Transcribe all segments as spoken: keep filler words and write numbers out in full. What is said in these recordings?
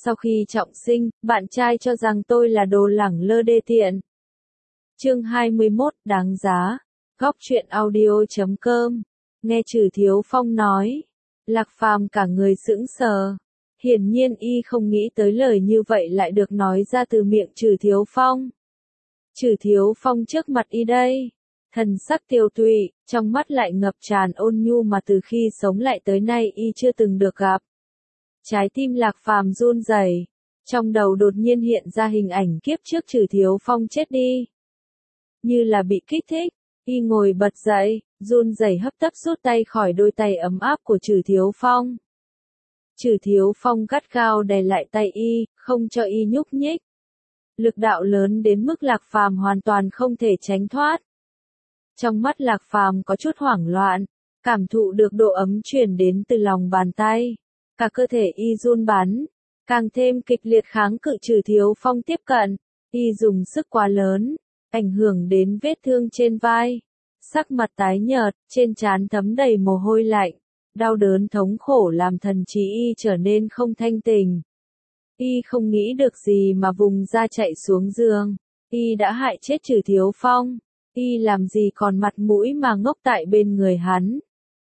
Sau khi trọng sinh, bạn trai cho rằng tôi là đồ lẳng lơ đê tiện. Chương hai mươi mốt, đáng giá. Góc truyện audio chấm com. Nghe Trừ Thiếu Phong nói, Lạc Phàm cả người sững sờ. Hiển nhiên y không nghĩ tới lời như vậy lại được nói ra từ miệng Trừ Thiếu Phong. Trừ Thiếu Phong trước mặt y đây, thần sắc tiêu tụy, trong mắt lại ngập tràn ôn nhu mà từ khi sống lại tới nay y chưa từng được gặp. Trái tim Lạc Phàm run rẩy, trong đầu đột nhiên hiện ra hình ảnh kiếp trước Trừ Thiếu Phong chết đi. Như là bị kích thích, y ngồi bật dậy, run rẩy hấp tấp rút tay khỏi đôi tay ấm áp của Trừ Thiếu Phong. Trừ Thiếu Phong gắt gao đè lại tay y, không cho y nhúc nhích. Lực đạo lớn đến mức Lạc Phàm hoàn toàn không thể tránh thoát. Trong mắt Lạc Phàm có chút hoảng loạn, cảm thụ được độ ấm truyền đến từ lòng bàn tay. Cả cơ thể y run bắn, càng thêm kịch liệt kháng cự Trừ Thiếu Phong tiếp cận. Y dùng sức quá lớn, ảnh hưởng đến vết thương trên vai. Sắc mặt tái nhợt, trên trán thấm đầy mồ hôi lạnh. Đau đớn thống khổ làm thần trí y trở nên không thanh tỉnh. Y không nghĩ được gì mà vùng ra chạy xuống giường. Y đã hại chết Trừ Thiếu Phong. Y làm gì còn mặt mũi mà ngốc tại bên người hắn.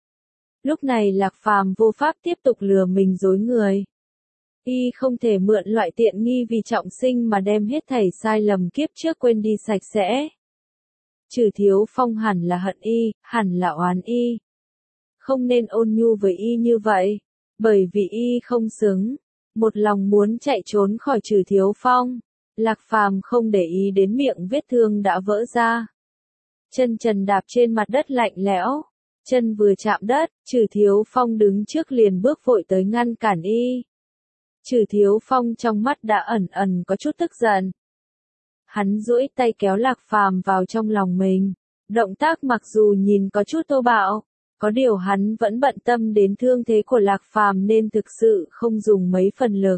Lúc này Lạc Phàm vô pháp tiếp tục lừa mình dối người. Y không thể mượn loại tiện nghi vì trọng sinh mà đem hết thảy sai lầm kiếp trước quên đi sạch sẽ. Trừ Thiếu Phong hẳn là hận y, hẳn là oán y. Không nên ôn nhu với y như vậy, bởi vì y không xứng. Một lòng muốn chạy trốn khỏi Trừ Thiếu Phong, Lạc Phàm không để ý đến miệng vết thương đã vỡ ra. Chân trần đạp trên mặt đất lạnh lẽo, chân vừa chạm đất, Trừ Thiếu Phong đứng trước liền bước vội tới ngăn cản y. Trừ Thiếu Phong trong mắt đã ẩn ẩn có chút tức giận. Hắn duỗi tay kéo Lạc Phàm vào trong lòng mình, động tác mặc dù nhìn có chút thô bạo, có điều hắn vẫn bận tâm đến thương thế của Lạc Phàm nên thực sự không dùng mấy phần lực.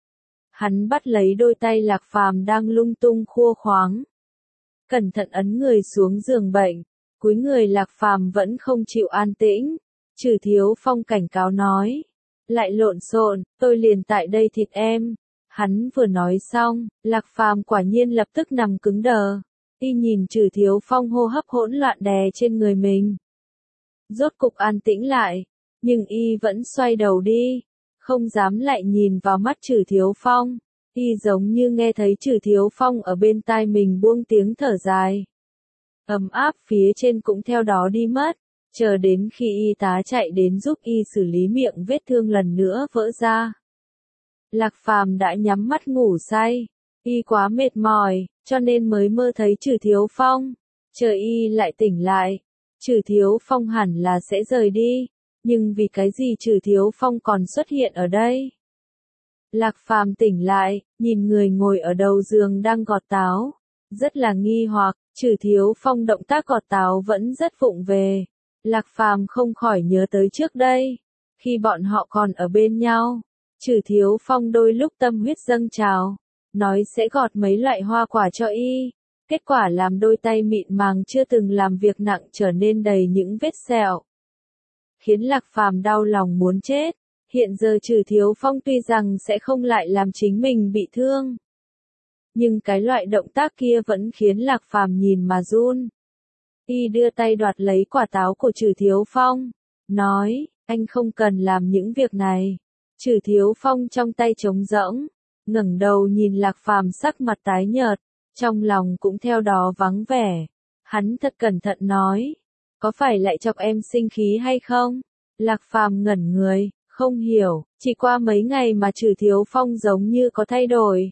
Hắn bắt lấy đôi tay Lạc Phàm đang lung tung khua khoáng, cẩn thận ấn người xuống giường bệnh, cúi người Lạc Phàm vẫn không chịu an tĩnh. Trừ Thiếu Phong cảnh cáo nói, lại lộn xộn, tôi liền tại đây thịt em. Hắn vừa nói xong, Lạc Phàm quả nhiên lập tức nằm cứng đờ. Y nhìn Trừ Thiếu Phong hô hấp hỗn loạn đè trên người mình. Rốt cục an tĩnh lại, nhưng y vẫn xoay đầu đi, không dám lại nhìn vào mắt Trừ Thiếu Phong. Y giống như nghe thấy Trừ Thiếu Phong ở bên tai mình buông tiếng thở dài. Ấm áp phía trên cũng theo đó đi mất, chờ đến khi y tá chạy đến giúp y xử lý miệng vết thương lần nữa vỡ ra. Lạc Phàm đã nhắm mắt ngủ say, y quá mệt mỏi, cho nên mới mơ thấy Trừ Thiếu Phong. Chờ y lại tỉnh lại, Trừ Thiếu Phong hẳn là sẽ rời đi, nhưng vì cái gì Trừ Thiếu Phong còn xuất hiện ở đây? Lạc Phàm tỉnh lại, nhìn người ngồi ở đầu giường đang gọt táo, rất là nghi hoặc. Trừ Thiếu Phong động tác gọt táo vẫn rất vụng về. Lạc Phàm không khỏi nhớ tới trước đây, khi bọn họ còn ở bên nhau, Trừ Thiếu Phong đôi lúc tâm huyết dâng trào, nói sẽ gọt mấy loại hoa quả cho y. Kết quả làm đôi tay mịn màng chưa từng làm việc nặng trở nên đầy những vết sẹo, khiến Lạc Phàm đau lòng muốn chết. Hiện giờ Trừ Thiếu Phong tuy rằng sẽ không lại làm chính mình bị thương, nhưng cái loại động tác kia vẫn khiến Lạc Phàm nhìn mà run. Y đưa tay đoạt lấy quả táo của Trừ Thiếu Phong, nói, anh không cần làm những việc này. Trừ Thiếu Phong trong tay trống rỗng, ngẩng đầu nhìn Lạc Phàm sắc mặt tái nhợt, trong lòng cũng theo đó vắng vẻ. Hắn thật cẩn thận nói, có phải lại chọc em sinh khí hay không? Lạc Phàm ngẩn người, không hiểu, chỉ qua mấy ngày mà Trừ Thiếu Phong giống như có thay đổi.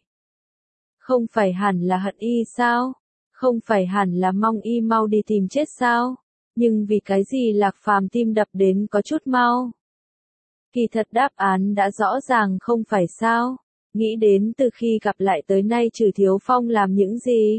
Không phải hẳn là hận y sao? Không phải hẳn là mong y mau đi tìm chết sao? Nhưng vì cái gì Lạc Phàm tim đập đến có chút mau? Kỳ thật đáp án đã rõ ràng không phải sao? Nghĩ đến từ khi gặp lại tới nay Trừ Thiếu Phong làm những gì?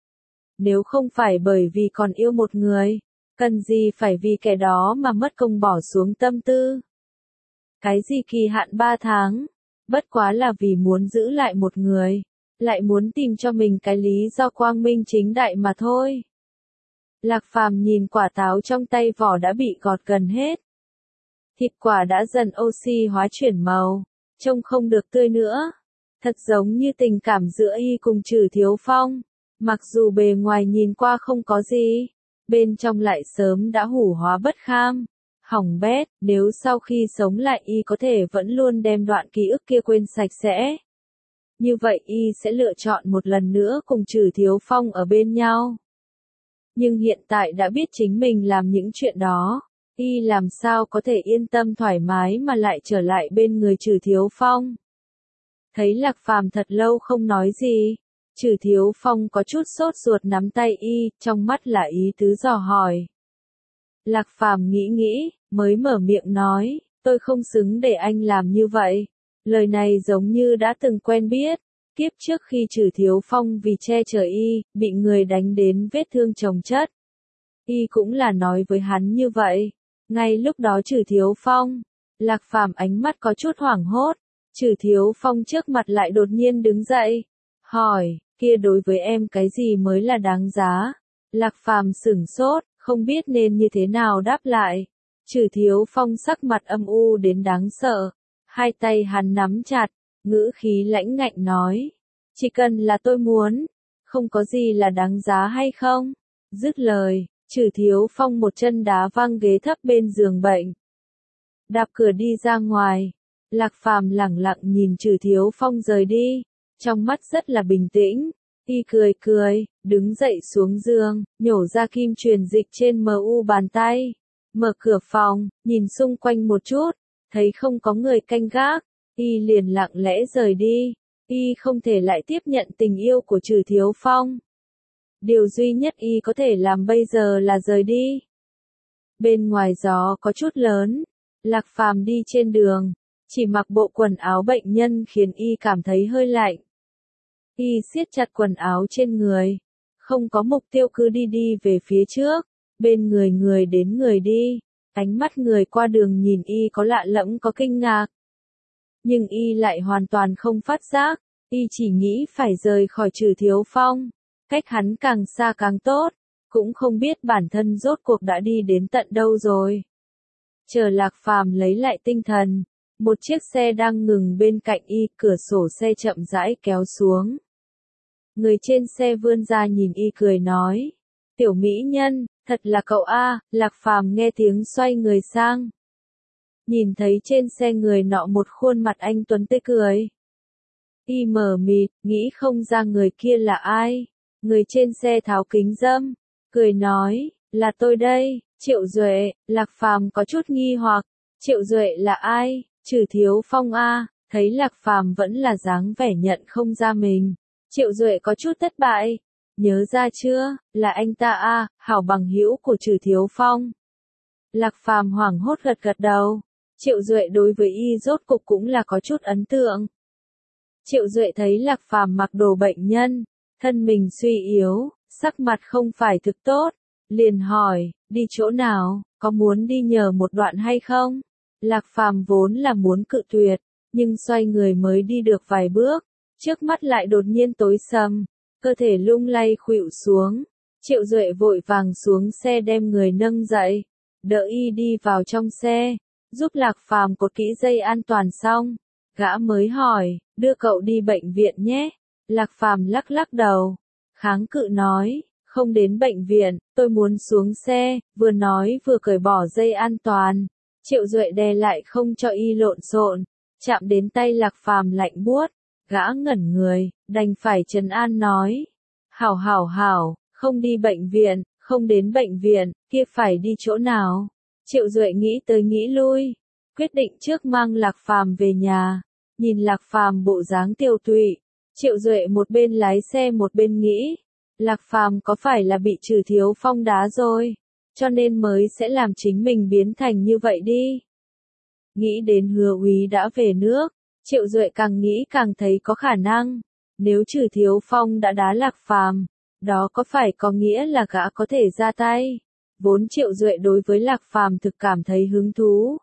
Nếu không phải bởi vì còn yêu một người, cần gì phải vì kẻ đó mà mất công bỏ xuống tâm tư? Cái gì kỳ hạn ba tháng? Bất quá là vì muốn giữ lại một người, lại muốn tìm cho mình cái lý do quang minh chính đại mà thôi. Lạc Phàm nhìn quả táo trong tay vỏ đã bị gọt gần hết. Thịt quả đã dần oxy hóa chuyển màu, trông không được tươi nữa. Thật giống như tình cảm giữa y cùng Trử Thiếu Phong. Mặc dù bề ngoài nhìn qua không có gì, bên trong lại sớm đã hủ hóa bất kham, hỏng bét. Nếu sau khi sống lại y có thể vẫn luôn đem đoạn ký ức kia quên sạch sẽ, như vậy y sẽ lựa chọn một lần nữa cùng Trử Thiếu Phong ở bên nhau. Nhưng hiện tại đã biết chính mình làm những chuyện đó, y làm sao có thể yên tâm thoải mái mà lại trở lại bên người Trử Thiếu Phong. Thấy Lạc Phàm thật lâu không nói gì, Trử Thiếu Phong có chút sốt ruột nắm tay y, trong mắt là ý tứ dò hỏi. Lạc Phàm nghĩ nghĩ, mới mở miệng nói, tôi không xứng để anh làm như vậy. Lời này giống như đã từng quen biết, kiếp trước khi Trử Thiếu Phong vì che chở y, bị người đánh đến vết thương chồng chất. Y cũng là nói với hắn như vậy. Ngay lúc đó Trử Thiếu Phong, Lạc Phàm ánh mắt có chút hoảng hốt, Trử Thiếu Phong trước mặt lại đột nhiên đứng dậy, hỏi, kia đối với em cái gì mới là đáng giá? Lạc Phàm sửng sốt, không biết nên như thế nào đáp lại. Trử Thiếu Phong sắc mặt âm u đến đáng sợ, hai tay hắn nắm chặt, ngữ khí lãnh ngạnh nói, chỉ cần là tôi muốn, không có gì là đáng giá hay không? Dứt lời, Trử Thiếu Phong một chân đá văng ghế thấp bên giường bệnh, đạp cửa đi ra ngoài. Lạc Phàm lẳng lặng nhìn Trử Thiếu Phong rời đi, trong mắt rất là bình tĩnh. Y cười cười, đứng dậy xuống giường, nhổ ra kim truyền dịch trên em u bàn tay, mở cửa phòng, nhìn xung quanh một chút, thấy không có người canh gác, y liền lặng lẽ rời đi. Y không thể lại tiếp nhận tình yêu của Trử Thiếu Phong. Điều duy nhất y có thể làm bây giờ là rời đi. Bên ngoài gió có chút lớn, Lạc Phàm đi trên đường, chỉ mặc bộ quần áo bệnh nhân khiến y cảm thấy hơi lạnh. Y siết chặt quần áo trên người, không có mục tiêu cứ đi đi về phía trước, bên người người đến người đi, ánh mắt người qua đường nhìn y có lạ lẫm có kinh ngạc. Nhưng y lại hoàn toàn không phát giác, y chỉ nghĩ phải rời khỏi Trử Thiếu Phong, cách hắn càng xa càng tốt, cũng không biết bản thân rốt cuộc đã đi đến tận đâu rồi. Chờ Lạc Phàm lấy lại tinh thần, một chiếc xe đang ngừng bên cạnh y, cửa sổ xe chậm rãi kéo xuống. Người trên xe vươn ra nhìn y cười nói, tiểu mỹ nhân, thật là cậu a. Lạc Phàm nghe tiếng xoay người sang, nhìn thấy trên xe người nọ một khuôn mặt anh tuấn tươi cười. Y mờ mịt, nghĩ không ra người kia là ai. Người trên xe tháo kính râm, cười nói, là tôi đây, Triệu Duệ. Lạc Phàm có chút nghi hoặc, Triệu Duệ là ai? Trử Thiếu Phong a. Thấy Lạc Phàm vẫn là dáng vẻ nhận không ra mình, Triệu Duệ có chút thất bại. Nhớ ra chưa, là anh ta a, hảo bằng hữu của Trử Thiếu Phong. Lạc Phàm hoảng hốt gật gật đầu. Triệu Duệ đối với y rốt cục cũng là có chút ấn tượng. Triệu Duệ thấy Lạc Phàm mặc đồ bệnh nhân, thân mình suy yếu, sắc mặt không phải thực tốt, liền hỏi, đi chỗ nào, có muốn đi nhờ một đoạn hay không? Lạc Phàm vốn là muốn cự tuyệt, nhưng xoay người mới đi được vài bước, trước mắt lại đột nhiên tối sầm, cơ thể lung lay khuỵu xuống. Triệu Duệ vội vàng xuống xe đem người nâng dậy, đỡ y đi vào trong xe, giúp Lạc Phàm cột kỹ dây an toàn xong, gã mới hỏi, đưa cậu đi bệnh viện nhé. Lạc Phàm lắc lắc đầu, kháng cự nói, không đến bệnh viện, tôi muốn xuống xe. Vừa nói vừa cởi bỏ dây an toàn. Triệu Duệ đè lại không cho y lộn xộn, chạm đến tay Lạc Phàm lạnh buốt, gã ngẩn người, đành phải trấn an nói, hảo hảo hảo, không đi bệnh viện, không đến bệnh viện, kia phải đi chỗ nào? Triệu Duệ nghĩ tới nghĩ lui, quyết định trước mang Lạc Phàm về nhà. Nhìn Lạc Phàm bộ dáng tiêu tụy, Triệu Duệ một bên lái xe một bên nghĩ, Lạc Phàm có phải là bị Trử Thiếu Phong đá rồi, cho nên mới sẽ làm chính mình biến thành như vậy đi. Nghĩ đến Hứa Úy đã về nước, Triệu Duệ càng nghĩ càng thấy có khả năng, nếu Trử Thiếu Phong đã đá Lạc Phàm, đó có phải có nghĩa là gã có thể ra tay. Vốn Triệu Duệ đối với Lạc Phàm thực cảm thấy hứng thú,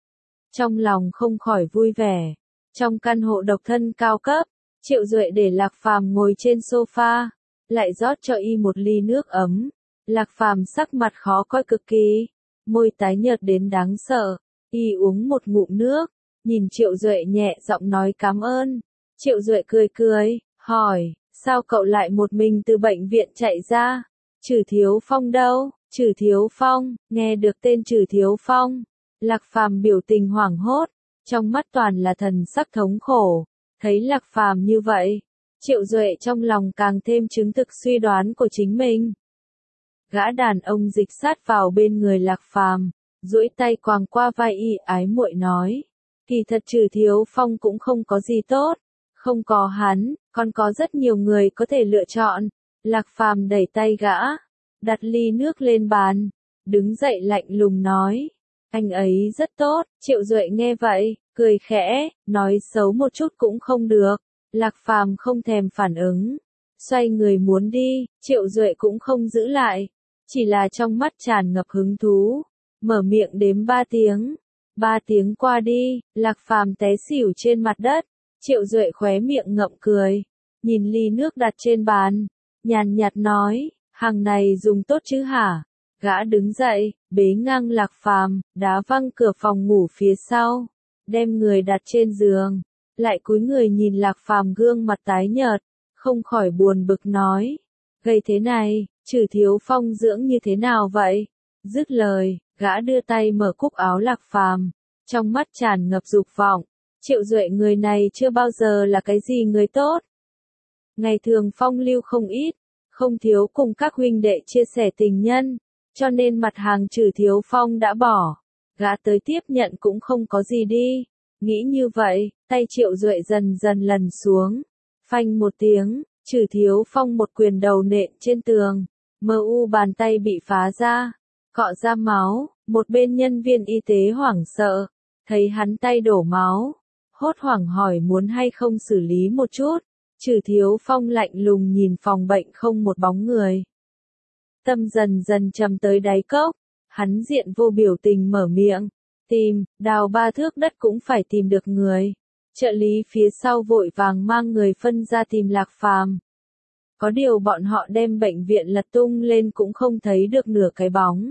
trong lòng không khỏi vui vẻ. Trong căn hộ độc thân cao cấp, Triệu Duệ để Lạc Phàm ngồi trên sofa, lại rót cho y một ly nước ấm. Lạc Phàm sắc mặt khó coi cực kỳ, môi tái nhợt đến đáng sợ. Y uống một ngụm nước, nhìn Triệu Duệ nhẹ giọng nói cảm ơn. Triệu Duệ cười cười, hỏi, sao cậu lại một mình từ bệnh viện chạy ra? Trừ Thiếu Phong đâu? Trừ Thiếu Phong, nghe được tên Trừ Thiếu Phong. Lạc Phàm biểu tình hoảng hốt, trong mắt toàn là thần sắc thống khổ. Thấy Lạc Phàm như vậy, Triệu Duệ trong lòng càng thêm chứng thực suy đoán của chính mình. Gã đàn ông dịch sát vào bên người Lạc Phàm, duỗi tay quàng qua vai y ái muội nói. Kỳ thật Trừ Thiếu Phong cũng không có gì tốt. Không có hắn, còn có rất nhiều người có thể lựa chọn. Lạc Phàm đẩy tay gã, đặt ly nước lên bàn, đứng dậy lạnh lùng nói. Anh ấy rất tốt. Triệu Duệ nghe vậy, cười khẽ, nói xấu một chút cũng không được. Lạc Phàm không thèm phản ứng, xoay người muốn đi, Triệu Duệ cũng không giữ lại, chỉ là trong mắt tràn ngập hứng thú, mở miệng đếm ba tiếng. Ba tiếng qua đi, Lạc Phàm té xỉu trên mặt đất, Triệu Duệ khóe miệng ngậm cười, nhìn ly nước đặt trên bàn, nhàn nhạt nói, hàng này dùng tốt chứ hả? Gã đứng dậy, bế ngang Lạc Phàm, đá văng cửa phòng ngủ phía sau, đem người đặt trên giường, lại cúi người nhìn Lạc Phàm gương mặt tái nhợt, không khỏi buồn bực nói, gây thế này, Trừ Thiếu Phong dưỡng như thế nào vậy? Dứt lời, gã đưa tay mở cúc áo Lạc Phàm, trong mắt tràn ngập dục vọng. Triệu Duệ người này chưa bao giờ là cái gì người tốt. Ngày thường phong lưu không ít, không thiếu cùng các huynh đệ chia sẻ tình nhân, cho nên mặt hàng Trừ Thiếu Phong đã bỏ. Gã tới tiếp nhận cũng không có gì đi. Nghĩ như vậy, tay Triệu Duệ dần dần lần xuống. Phanh một tiếng, Trừ Thiếu Phong một quyền đầu nện trên tường. Mờ u bàn tay bị phá ra, cọ ra máu. Một bên nhân viên y tế hoảng sợ, thấy hắn tay đổ máu, hốt hoảng hỏi muốn hay không xử lý một chút. Trừ Thiếu Phong lạnh lùng nhìn phòng bệnh không một bóng người. Tâm dần dần trầm tới đáy cốc, hắn diện vô biểu tình mở miệng, tìm, đào ba thước đất cũng phải tìm được người. Trợ lý phía sau vội vàng mang người phân ra tìm Lạc Phàm. Có điều bọn họ đem bệnh viện lật tung lên cũng không thấy được nửa cái bóng.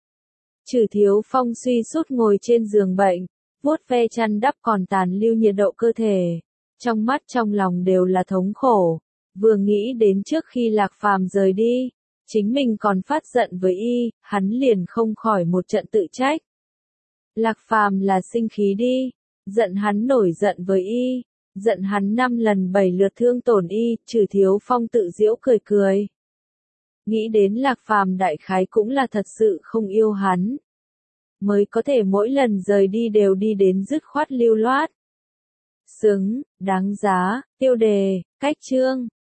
Trừ Thiếu Phong suy sút ngồi trên giường bệnh, vuốt ve chăn đắp còn tàn lưu nhiệt độ cơ thể. Trong mắt trong lòng đều là thống khổ. Vừa nghĩ đến trước khi Lạc Phàm rời đi, chính mình còn phát giận với y, hắn liền không khỏi một trận tự trách. Lạc Phàm là sinh khí đi, giận hắn nổi giận với y, giận hắn năm lần bảy lượt thương tổn y, Trừ Thiếu Phong tự giễu cười cười. Nghĩ đến Lạc Phàm đại khái cũng là thật sự không yêu hắn, mới có thể mỗi lần rời đi đều đi đến dứt khoát lưu loát. Xứng, đáng giá, tiêu đề, cách chương.